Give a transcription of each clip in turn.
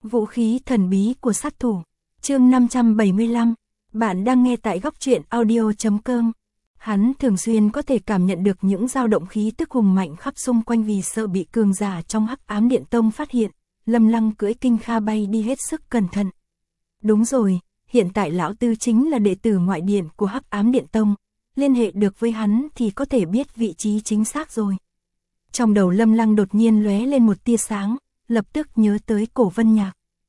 Vũ khí thần bí của sát thủ. Chương 575. Bạn đang nghe tại góc truyện audio.com. Hắn thường xuyên có thể cảm nhận được những dao động khí tức hùng mạnh khắp xung quanh vì sợ bị cường giả trong Hắc Ám Điện Tông phát hiện. Lâm Lăng cưỡi Kinh Kha bay đi hết sức cẩn thận. Đúng rồi, hiện tại lão Tư chính là đệ tử ngoại điện của Hắc Ám Điện Tông, liên hệ được với hắn thì có thể biết vị trí chính xác rồi. Trong đầu Lâm Lăng đột nhiên lóe lên một tia sáng, lập tức nhớ tới Cổ Vân Nhạc.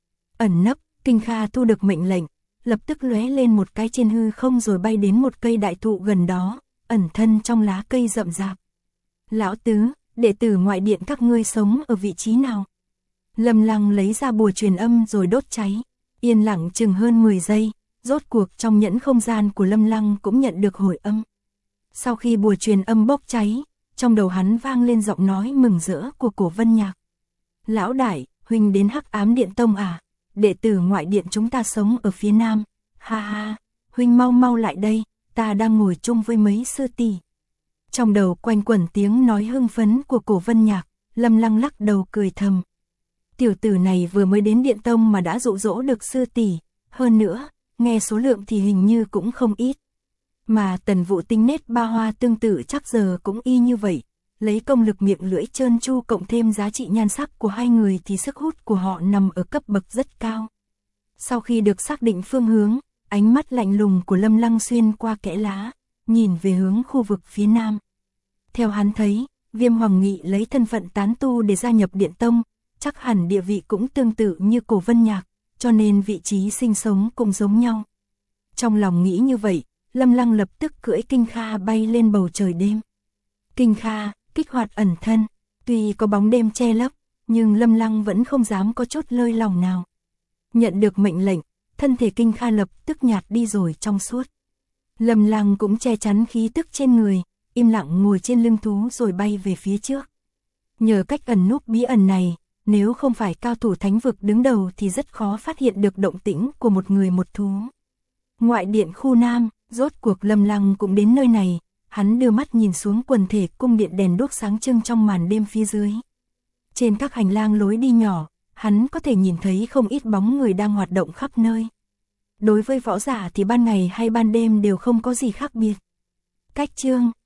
Ẩn nấp, Kinh Kha thu được mệnh lệnh, lập tức lóe lên một cái trên hư không rồi bay đến một cây đại thụ gần đó, ẩn thân trong lá cây rậm rạp. Lão Tứ, đệ tử ngoại điện các ngươi sống ở vị trí nào? Lâm Lăng lấy ra bùa truyền âm rồi đốt cháy, yên lặng chừng hơn 10 giây, rốt cuộc trong nhẫn không gian của Lâm Lăng cũng nhận được hồi âm. Sau khi bùa truyền âm bốc cháy, trong đầu hắn vang lên giọng nói mừng rỡ của Cổ Vân Nhạc. Lão đại, huynh đến Hắc Ám Điện Tông à? Đệ tử ngoại điện chúng ta sống ở phía nam. Ha ha, huynh mau mau lại đây, ta đang ngồi chung với mấy sư tỷ. Trong đầu quanh quẩn tiếng nói hưng phấn của Cổ Vân Nhạc, Lâm Lăng lắc đầu cười thầm. Tiểu tử này vừa mới đến Điện Tông mà đã dụ dỗ được sư tỷ, hơn nữa, nghe số lượng thì hình như cũng không ít. Mà Tần Vũ Tinh nết ba hoa tương tự chắc giờ cũng y như vậy, lấy công lực miệng lưỡi trơn tru cộng thêm giá trị nhan sắc của hai người thì sức hút của họ nằm ở cấp bậc rất cao. Sau khi được xác định phương hướng, ánh mắt lạnh lùng của Lâm Lăng xuyên qua kẽ lá, nhìn về hướng khu vực phía nam. Theo hắn thấy, Viêm Hoàng Nghị lấy thân phận tán tu để gia nhập Điện Tông, chắc hẳn địa vị cũng tương tự như Cổ Vân Nhạc, cho nên vị trí sinh sống cũng giống nhau. Trong lòng nghĩ như vậy, Lâm Lăng lập tức cưỡi Kinh Kha bay lên bầu trời đêm. Kinh Kha kích hoạt ẩn thân, tuy có bóng đêm che lấp, nhưng Lâm Lăng vẫn không dám có chút lơi lòng nào. Nhận được mệnh lệnh, thân thể Kinh Kha lập tức nhạt đi rồi trong suốt. Lâm Lăng cũng che chắn khí tức trên người, im lặng ngồi trên lưng thú rồi bay về phía trước. Nhờ cách ẩn núp bí ẩn này, nếu không phải cao thủ thánh vực đứng đầu thì rất khó phát hiện được động tĩnh của một người một thú. Ngoại điện khu Nam, rốt cuộc Lâm Lăng cũng đến nơi này, hắn đưa mắt nhìn xuống quần thể cung điện đèn đuốc sáng trưng trong màn đêm phía dưới. Trên các hành lang lối đi nhỏ, hắn có thể nhìn thấy không ít bóng người đang hoạt động khắp nơi. Đối với võ giả thì ban ngày hay ban đêm đều không có gì khác biệt. Cách chương,